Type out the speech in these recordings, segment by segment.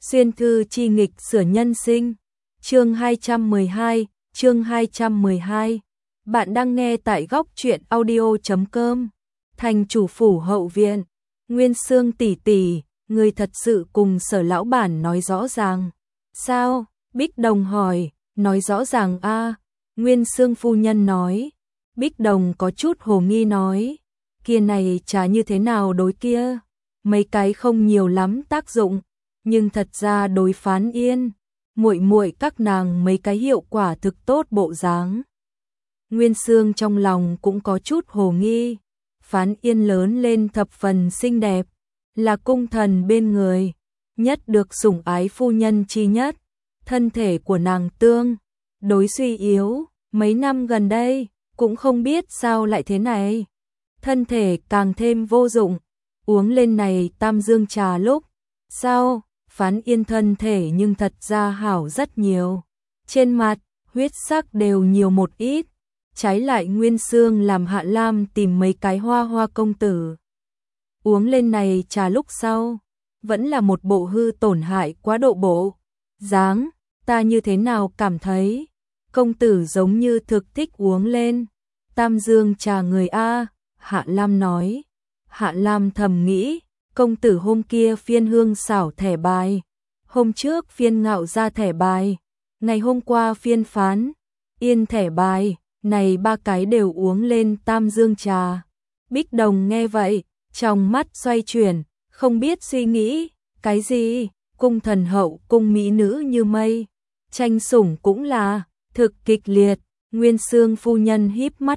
Xuyên thư chi nghịch sửa nhân sinh. Chương 212, chương 212. Bạn đang nghe tại góc truyện audio.com. Thành chủ phủ hậu viện. Nguyên Xương tỷ tỷ, người thật sự cùng Sở lão bản nói rõ ràng. Sao? Bích Đồng hỏi. Nói rõ ràng a. Nguyên Xương phu nhân nói. Bích Đồng có chút hồ nghi nói. Kia này trả như thế nào đối kia? Mấy cái không nhiều lắm tác dụng, nhưng thật ra đối Phán Yên, muội muội các nàng mấy cái hiệu quả thực tốt bộ dáng. Nguyên Xương trong lòng cũng có chút hồ nghi. Phán Yên lớn lên thập phần xinh đẹp, là cung thần bên người, nhất được sủng ái phu nhân chi nhất. Thân thể của nàng tương đối suy yếu, mấy năm gần đây cũng không biết sao lại thế này. Thân thể càng thêm vô dụng, uống lên này Tam Dương trà lúc sau, Phán Yên thân thể nhưng thật ra hảo rất nhiều. Trên mặt, huyết sắc đều nhiều một ít. Trái lại Nguyên Xương làm Hạ Lam tìm mấy cái hoa công tử. Uống lên này trà lúc sau, vẫn là một bộ hư tổn hại quá độ bộ. Dáng, ta như thế nào cảm thấy, công tử giống như thực thích uống lên Tam Dương trà người A, Hạ Lam nói. Hạ Lam thầm nghĩ, công tử hôm kia phiên hương xảo thẻ bài, hôm trước phiên ngạo ra thẻ bài, ngày hôm qua phiên Phán Yên thẻ bài, này ba cái đều uống lên Tam Dương trà. Bích Đồng nghe vậy, trong mắt xoay chuyển, không biết suy nghĩ, cái gì, cung thần hậu cung mỹ nữ như mây, tranh sủng cũng là, thực kịch liệt. Nguyên Xương phu nhân híp mắt,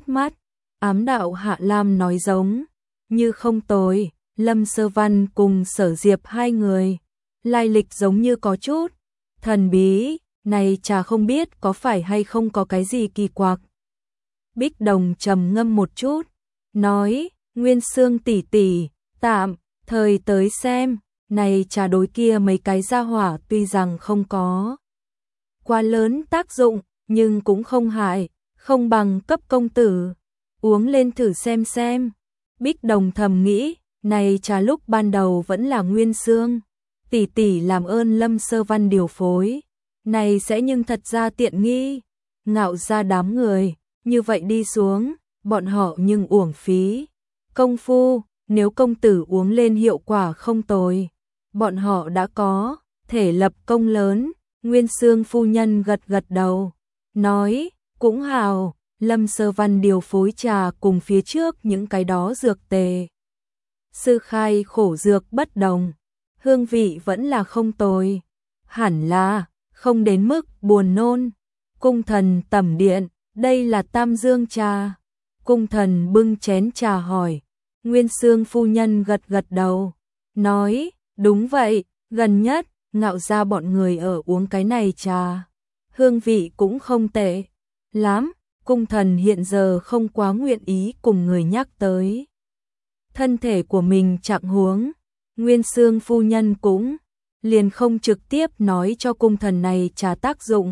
ám đạo Hạ Lam nói giống như không tồi. Lâm Sơ Văn cùng Sở Diệp hai người, lai lịch giống như có chút thần bí, này chả không biết có phải hay không có cái gì kỳ quặc. Bích Đồng trầm ngâm một chút, nói, Nguyên Xương tỷ tỷ, tạm thời tới xem, này trà đối kia mấy cái gia hỏa tuy rằng không có quá lớn tác dụng, nhưng cũng không hại, không bằng cấp công tử uống lên thử xem. Bích Đồng thầm nghĩ, này trà lúc ban đầu vẫn là Nguyên Xương tỷ tỷ làm ơn Lâm Sơ Văn điều phối, này sẽ nhưng thật ra tiện nghi, ngạo ra đám người, như vậy đi xuống, bọn họ nhưng uổng phí công phu, nếu công tử uống lên hiệu quả không tồi, bọn họ đã có thể lập công lớn. Nguyên Xương phu nhân gật đầu, nói, cũng hào. Lâm Sơ Văn điều phối trà cùng phía trước những cái đó dược tề. Sư khai khổ dược bất đồng, hương vị vẫn là không tồi, hẳn là không đến mức buồn nôn. Cung thần tẩm điện, đây là Tam Dương trà. Cung thần bưng chén trà hỏi. Nguyên Xương phu nhân gật đầu, nói, đúng vậy, gần nhất ngạo ra bọn người ở uống cái này trà, hương vị cũng không tệ lắm. Cung thần hiện giờ không quá nguyện ý cùng người nhắc tới thân thể của mình trạng huống. Nguyên Xương phu nhân cũng liền không trực tiếp nói cho cung thần này trà tác dụng.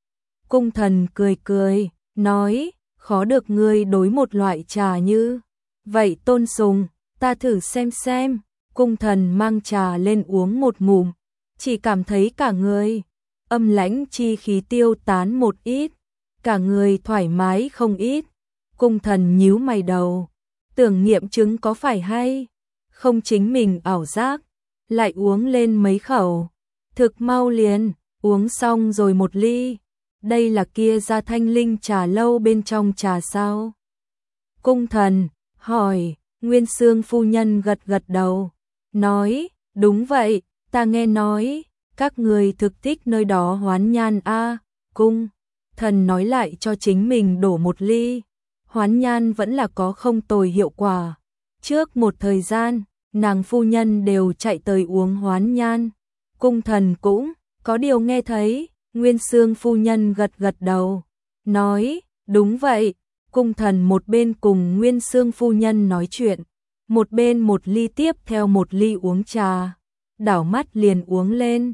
Cung thần cười, nói, khó được ngươi đối một loại trà như vậy tôn sùng, ta thử xem. Cung thần mang trà lên uống một ngụm, chỉ cảm thấy cả người âm lãnh chi khí tiêu tán một ít, cả người thoải mái không ít. Cung thần nhíu mày đầu, tưởng nghiệm chứng có phải hay không chính mình ảo giác, lại uống lên mấy khẩu, thực mau liền uống xong rồi một ly. Đây là kia ra Thanh Linh trà lâu bên trong trà sao? Cung thần hỏi. Nguyên Xương phu nhân gật đầu, nói, đúng vậy, ta nghe nói các người thực thích nơi đó hoán nhan a. Cung thần nói lại cho chính mình đổ một ly, hoán nhan vẫn là có không tồi hiệu quả. Trước một thời gian, nàng phu nhân đều chạy tới uống hoán nhan. Cung thần cũng có điều nghe thấy. Nguyên Xương phu nhân gật đầu, nói, đúng vậy. Cung thần một bên cùng Nguyên Xương phu nhân nói chuyện, một bên một ly tiếp theo một ly uống trà, đảo mắt liền uống lên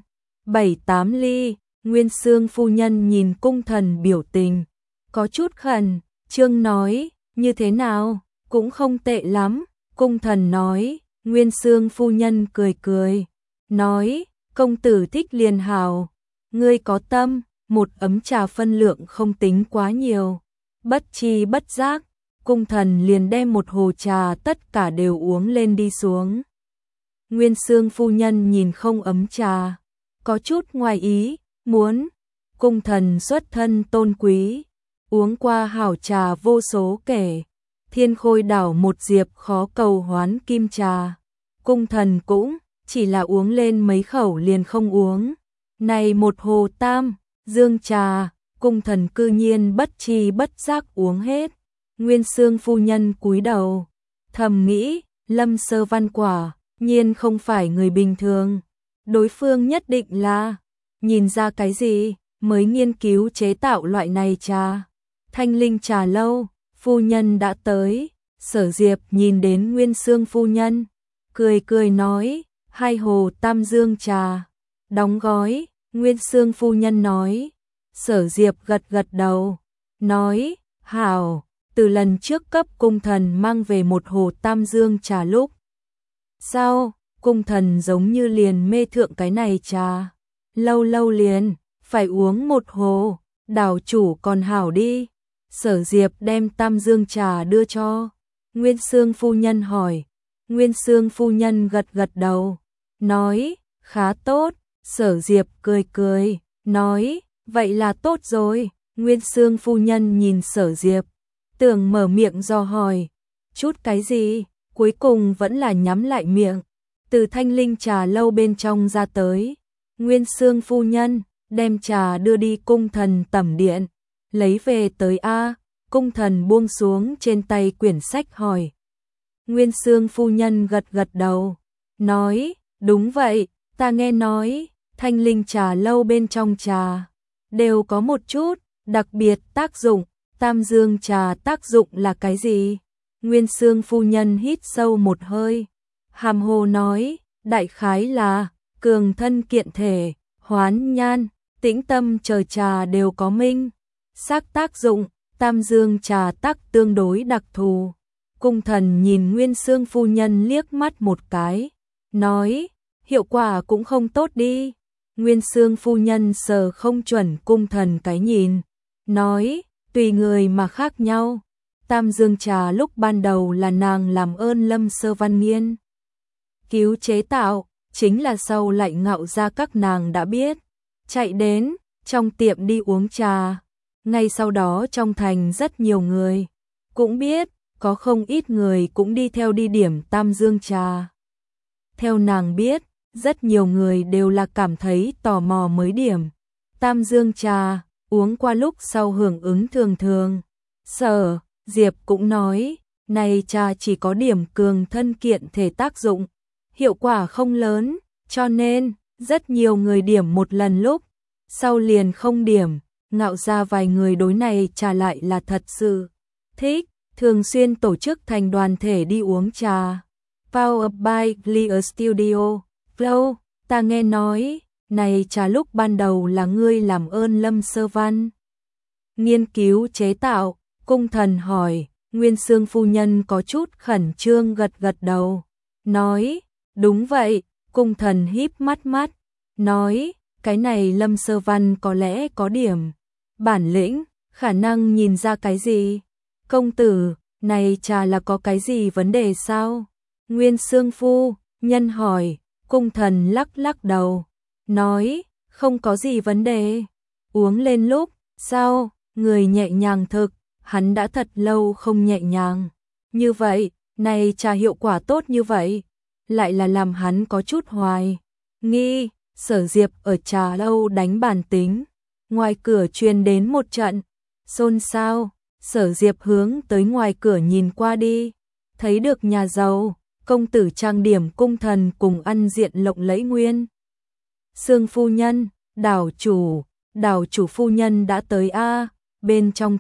7-8 ly. Nguyên Xương phu nhân nhìn cung thần biểu tình có chút khẩn trương nói, như thế nào, cũng không tệ lắm. Cung thần nói. Nguyên Xương phu nhân cười, nói, công tử thích liền hào, ngươi có tâm, một ấm trà phân lượng không tính quá nhiều. Bất chi bất giác, cung thần liền đem một hồ trà tất cả đều uống lên đi xuống. Nguyên Xương phu nhân nhìn không ấm trà, có chút ngoài ý, muốn, cung thần xuất thân tôn quý, uống qua hảo trà vô số kể, thiên khôi đảo một diệp khó cầu hoán kim trà, cung thần cũng chỉ là uống lên mấy khẩu liền không uống, này một hồ tam dương trà, cung thần cư nhiên bất chi bất giác uống hết. Nguyên Xương phu nhân cúi đầu, thầm nghĩ, Lâm Sơ Văn quả nhiên không phải người bình thường, đối phương nhất định là nhìn ra cái gì mới nghiên cứu chế tạo loại này trà. Thanh Linh trà lâu, phu nhân đã tới, Sở Diệp nhìn đến Nguyên Xương phu nhân, cười cười nói, 2 hồ tam dương trà, đóng gói. Nguyên Xương phu nhân nói, Sở Diệp gật gật đầu, nói, hảo, từ lần trước cấp cung thần mang về một hồ tam dương trà lúc. Sao, cung thần giống như liền mê thượng cái này trà, lâu lâu liền, phải uống một hồ, đảo chủ còn hảo đi. Sở Diệp đem tam dương trà đưa cho, Nguyên Xương phu nhân hỏi, Nguyên Xương phu nhân gật gật đầu, nói, khá tốt. Sở Diệp cười cười, nói, vậy là tốt rồi. Nguyên Xương phu nhân nhìn Sở Diệp, tưởng mở miệng do hỏi, chút cái gì, cuối cùng vẫn là nhắm lại miệng, từ Thanh Linh trà lâu bên trong ra tới. Nguyên Xương phu nhân đem trà đưa đi cung thần tẩm điện, lấy về tới a. Cung thần buông xuống trên tay quyển sách hỏi. Nguyên Xương phu nhân gật gật đầu, nói, đúng vậy, ta nghe nói, Thanh Linh trà lâu bên trong trà đều có một chút đặc biệt tác dụng, tam dương trà tác dụng là cái gì? Nguyên Xương phu nhân hít sâu một hơi, hàm hồ nói, đại khái là cường thân kiện thể, hoán nhan, tĩnh tâm trời trà đều có minh xác tác dụng, tam dương trà tác tương đối đặc thù. Cung thần nhìn Nguyên Xương phu nhân liếc mắt một cái, nói, hiệu quả cũng không tốt đi. Nguyên Xương phu nhân sờ không chuẩn cung thần cái nhìn, nói, tùy người mà khác nhau. Tam dương trà lúc ban đầu là nàng làm ơn Lâm Sơ Văn nghiên cứu chế tạo, chính là sau lại ngạo ra các nàng đã biết, chạy đến trong tiệm đi uống trà. Ngay sau đó trong thành rất nhiều người cũng biết, có không ít người cũng đi theo đi điểm tam dương trà. Theo nàng biết, rất nhiều người đều là cảm thấy tò mò mới điểm tam dương trà, uống qua lúc sau hưởng ứng thường thường. Sở Diệp cũng nói, này trà chỉ có điểm cường thân kiện thể tác dụng, hiệu quả không lớn, cho nên rất nhiều người điểm một lần lúc sau liền không điểm. Ngạo ra vài người đối này trà lại là thật sự thích, thường xuyên tổ chức thành đoàn thể đi uống trà. Powered by Clear Studio. Flow, ta nghe nói, này trà lúc ban đầu là ngươi làm ơn Lâm Sơ Văn nghiên cứu chế tạo. Cung thần hỏi, Nguyên Xương phu nhân có chút khẩn trương gật gật đầu, nói, đúng vậy. Cung thần híp mắt, nói, cái này Lâm Sơ Văn có lẽ có điểm bản lĩnh, khả năng nhìn ra cái gì. Công tử, này trà là có cái gì vấn đề sao? Nguyên Xương phu nhân hỏi. Cung thần lắc lắc đầu, nói, không có gì vấn đề. Uống lên lúc sau, người nhẹ nhàng thực, hắn đã thật lâu không nhẹ nhàng như vậy, này trà hiệu quả tốt như vậy, lại là làm hắn có chút hoài nghi. Sở Diệp ở trà lâu đánh bàn tính, ngoài cửa truyền đến một trận xôn xao. Sở Diệp hướng tới ngoài cửa nhìn qua đi, thấy được nhà giàu công tử trang điểm cung thần cùng ăn diện lộng lẫy Nguyên Xương phu nhân, đảo chủ phu nhân đã tới a. Bên trong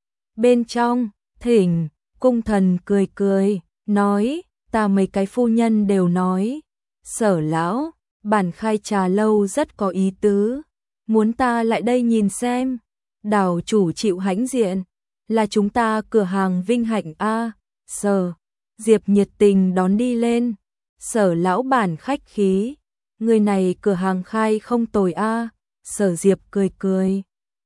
thỉnh, cung thần cười cười, nói, ta mấy cái phu nhân đều nói, Sở lão, bản khai trà lâu rất có ý tứ, muốn ta lại đây nhìn xem. Đảo chủ chịu hãnh diện, là chúng ta cửa hàng vinh hạnh a. Sở Diệp nhiệt tình đón đi lên, Sở lão bản khách khí, người này cửa hàng khai không tồi a. Sở Diệp cười cười.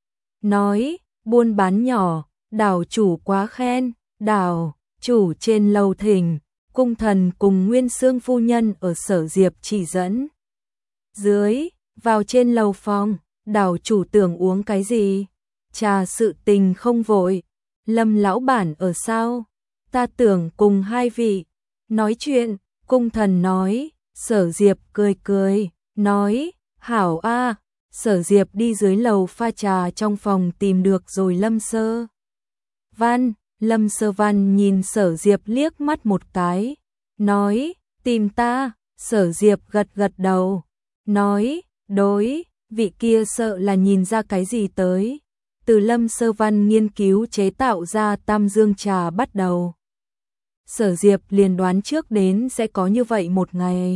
Nói, buôn bán nhỏ, đảo chủ quá khen, đảo chủ trên lầu thỉnh, cung thần cùng Nguyên Xương phu nhân ở Sở Diệp chỉ dẫn. Dưới, vào trên lầu phòng, đảo chủ tưởng uống cái gì? Trà sự tình không vội. Lâm lão bản ở sao? Ta tưởng cùng hai vị nói chuyện, cung thần nói. Sở Diệp cười cười, nói, hảo a. Sở Diệp đi dưới lầu pha trà trong phòng tìm được rồi Lâm Sơ Văn. Lâm Sơ Văn nhìn Sở Diệp liếc mắt một cái, nói, tìm ta. Sở Diệp gật gật đầu, nói, đối, vị kia sợ là nhìn ra cái gì tới. Từ Lâm Sơ Văn nghiên cứu chế tạo ra Tam Dương trà bắt đầu, Sở Diệp liền đoán trước đến sẽ có như vậy một ngày.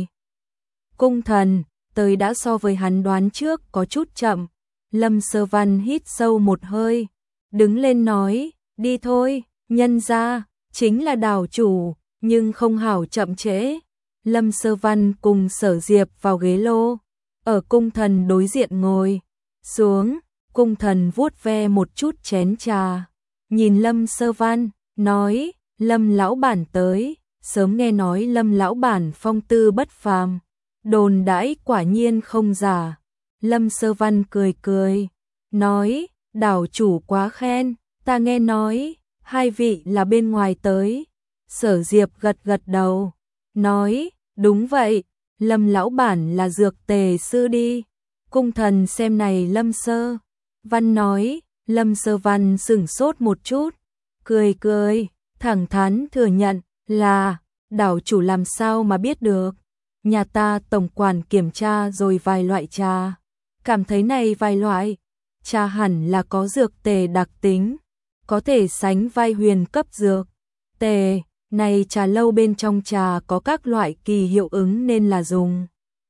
Cung thần tới đã so với hắn đoán trước có chút chậm. Lâm Sơ Văn hít sâu một hơi, đứng lên nói, đi thôi, nhân ra chính là đảo chủ, nhưng không hảo chậm trễ. Lâm Sơ Văn cùng Sở Diệp vào ghế lô, ở cung thần đối diện ngồi xuống. Cung thần vuốt ve một chút chén trà, nhìn Lâm Sơ Văn, nói, Lâm lão bản tới, sớm nghe nói Lâm lão bản phong tư bất phàm, đồn đãi quả nhiên không giả. Lâm Sơ Văn cười cười, nói, đảo chủ quá khen, ta nghe nói, hai vị là bên ngoài tới. Sở Diệp gật gật đầu, nói, đúng vậy, Lâm lão bản là dược tề sư đi. Cung thần xem này Lâm Sơ Văn nói. Lâm Sơ Văn sửng sốt một chút, cười cười, thẳng thắn thừa nhận, là, đảo chủ làm sao mà biết được. Nhà ta tổng quản kiểm tra rồi vài loại trà, cảm thấy này vài loại trà hẳn là có dược tề đặc tính, có thể sánh vai huyền cấp dược tề. Này trà lâu bên trong trà có các loại kỳ hiệu ứng nên là dùng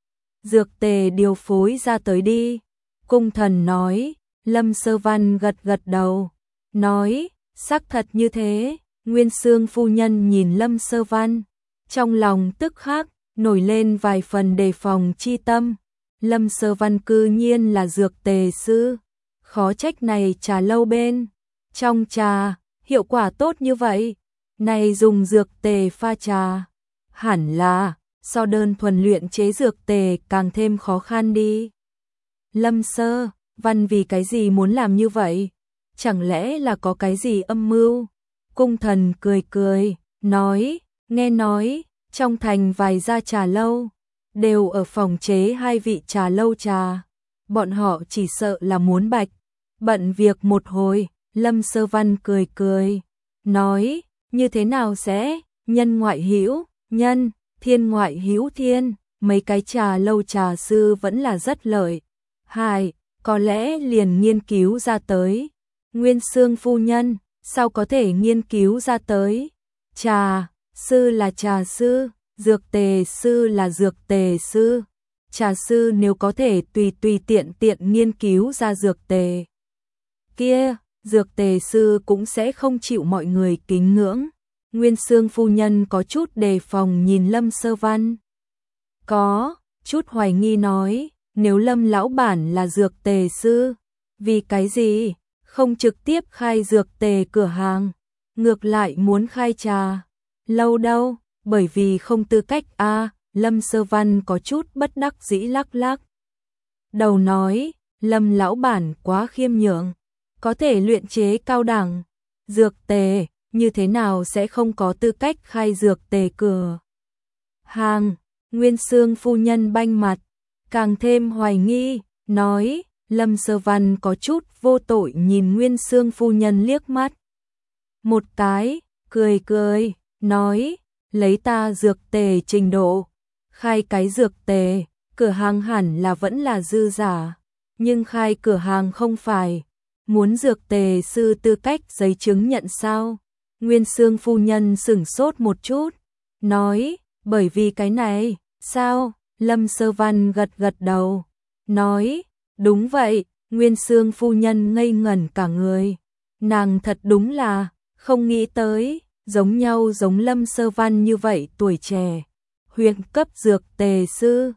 dược tề điều phối ra tới đi. Cung thần nói. Lâm Sơ Văn gật gật đầu, nói, xác thật như thế. Nguyên Xương phu nhân nhìn Lâm Sơ Văn, trong lòng tức khắc nổi lên vài phần đề phòng chi tâm. Lâm Sơ Văn cư nhiên là dược tề sư, khó trách này trà lâu bên trong trà hiệu quả tốt như vậy. Này dùng dược tề pha trà, hẳn là so đơn thuần luyện chế dược tề càng thêm khó khăn đi. Lâm Sơ Văn vì cái gì muốn làm như vậy? Chẳng lẽ là có cái gì âm mưu? Cung thần cười cười, nói, nghe nói, trong thành vài gia trà lâu, đều ở phòng chế hai vị trà lâu trà. Bọn họ chỉ sợ là muốn bạch bận việc một hồi. Lâm Sơ Văn cười cười, nói, như thế nào sẽ, nhân ngoại hữu nhân, thiên ngoại hữu thiên, mấy cái trà lâu trà sư vẫn là rất lợi hại, có lẽ liền nghiên cứu ra tới. Nguyên Xương phu nhân, sao có thể nghiên cứu ra tới? Trà sư là trà sư, dược tề sư là dược tề sư. Trà sư nếu có thể tùy tiện nghiên cứu ra dược tề kia, dược tề sư cũng sẽ không chịu mọi người kính ngưỡng. Nguyên Xương phu nhân có chút đề phòng nhìn Lâm Sơ Văn, có chút hoài nghi nói, nếu Lâm lão bản là dược tề sư, vì cái gì không trực tiếp khai dược tề cửa hàng, ngược lại muốn khai trà lâu đâu? Bởi vì không tư cách a. Lâm Sơ Văn có chút bất đắc dĩ lắc lắc đầu nói, Lâm lão bản quá khiêm nhượng, có thể luyện chế cao đẳng dược tề, như thế nào sẽ không có tư cách khai dược tề cửa hàng? Nguyên Xương phu nhân banh mặt, càng thêm hoài nghi, nói. Lâm Sơ Văn có chút vô tội nhìn Nguyên Xương phu nhân liếc mắt một cái, cười cười, nói, lấy ta dược tề trình độ, khai cái dược tề cửa hàng hẳn là vẫn là dư giả, nhưng khai cửa hàng không phải muốn dược tề sư tư cách giấy chứng nhận sao? Nguyên Xương phu nhân sửng sốt một chút, nói, bởi vì cái này, sao? Lâm Sơ Văn gật gật đầu, nói, đúng vậy. Nguyên Xương phu nhân ngây ngẩn cả người, nàng thật đúng là không nghĩ tới, giống Lâm Sơ Văn như vậy tuổi trẻ, huyền cấp dược tề sư,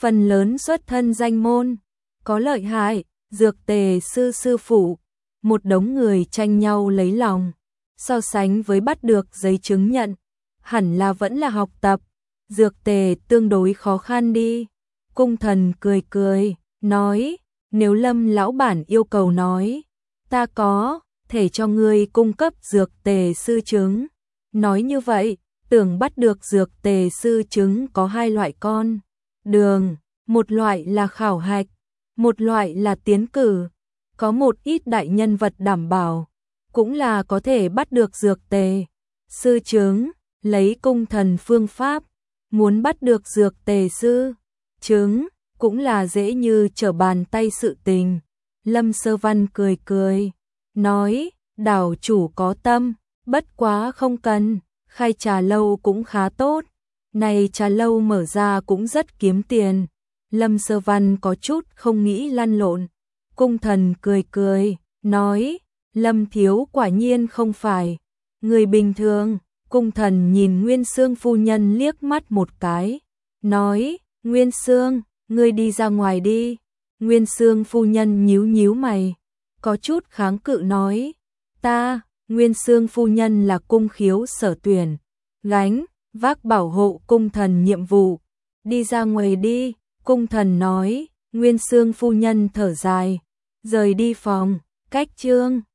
phần lớn xuất thân danh môn, có lợi hại, Dược Tề sư sư phụ, một đống người tranh nhau lấy lòng, so sánh với bắt được giấy chứng nhận, hẳn là vẫn là học tập, Dược Tề tương đối khó khăn đi. Cung Thần cười cười, nói, nếu Lâm lão bản yêu cầu nói, ta có thể cho ngươi cung cấp Dược Tề sư chứng. Nói như vậy, tưởng bắt được Dược Tề sư chứng có hai loại con đường, một loại là khảo hạch, một loại là tiến cử. Có một ít đại nhân vật đảm bảo, cũng là có thể bắt được Dược Tề sư chứng. Lấy Cung Thần phương pháp, muốn bắt được Dược Tề sư chứng cũng là dễ như trở bàn tay sự tình. Lâm Sơ Văn cười cười, nói, đảo chủ có tâm, bất quá không cần, khai trà lâu cũng khá tốt, này trà lâu mở ra cũng rất kiếm tiền. Lâm Sơ Văn có chút không nghĩ lăn lộn. Cung Thần cười cười, nói, Lâm thiếu quả nhiên không phải người bình thường. Cung Thần nhìn Nguyên Xương phu nhân liếc mắt một cái, nói, Nguyên Xương, ngươi đi ra ngoài đi. Nguyên Xương phu nhân nhíu nhíu mày, có chút kháng cự nói, ta, Nguyên Xương phu nhân là cung khiếu sở tuyển, gánh vác bảo hộ Cung Thần nhiệm vụ, đi ra ngoài đi. Cung Thần nói, Nguyên Xương phu nhân thở dài, rời đi phòng. Cách chương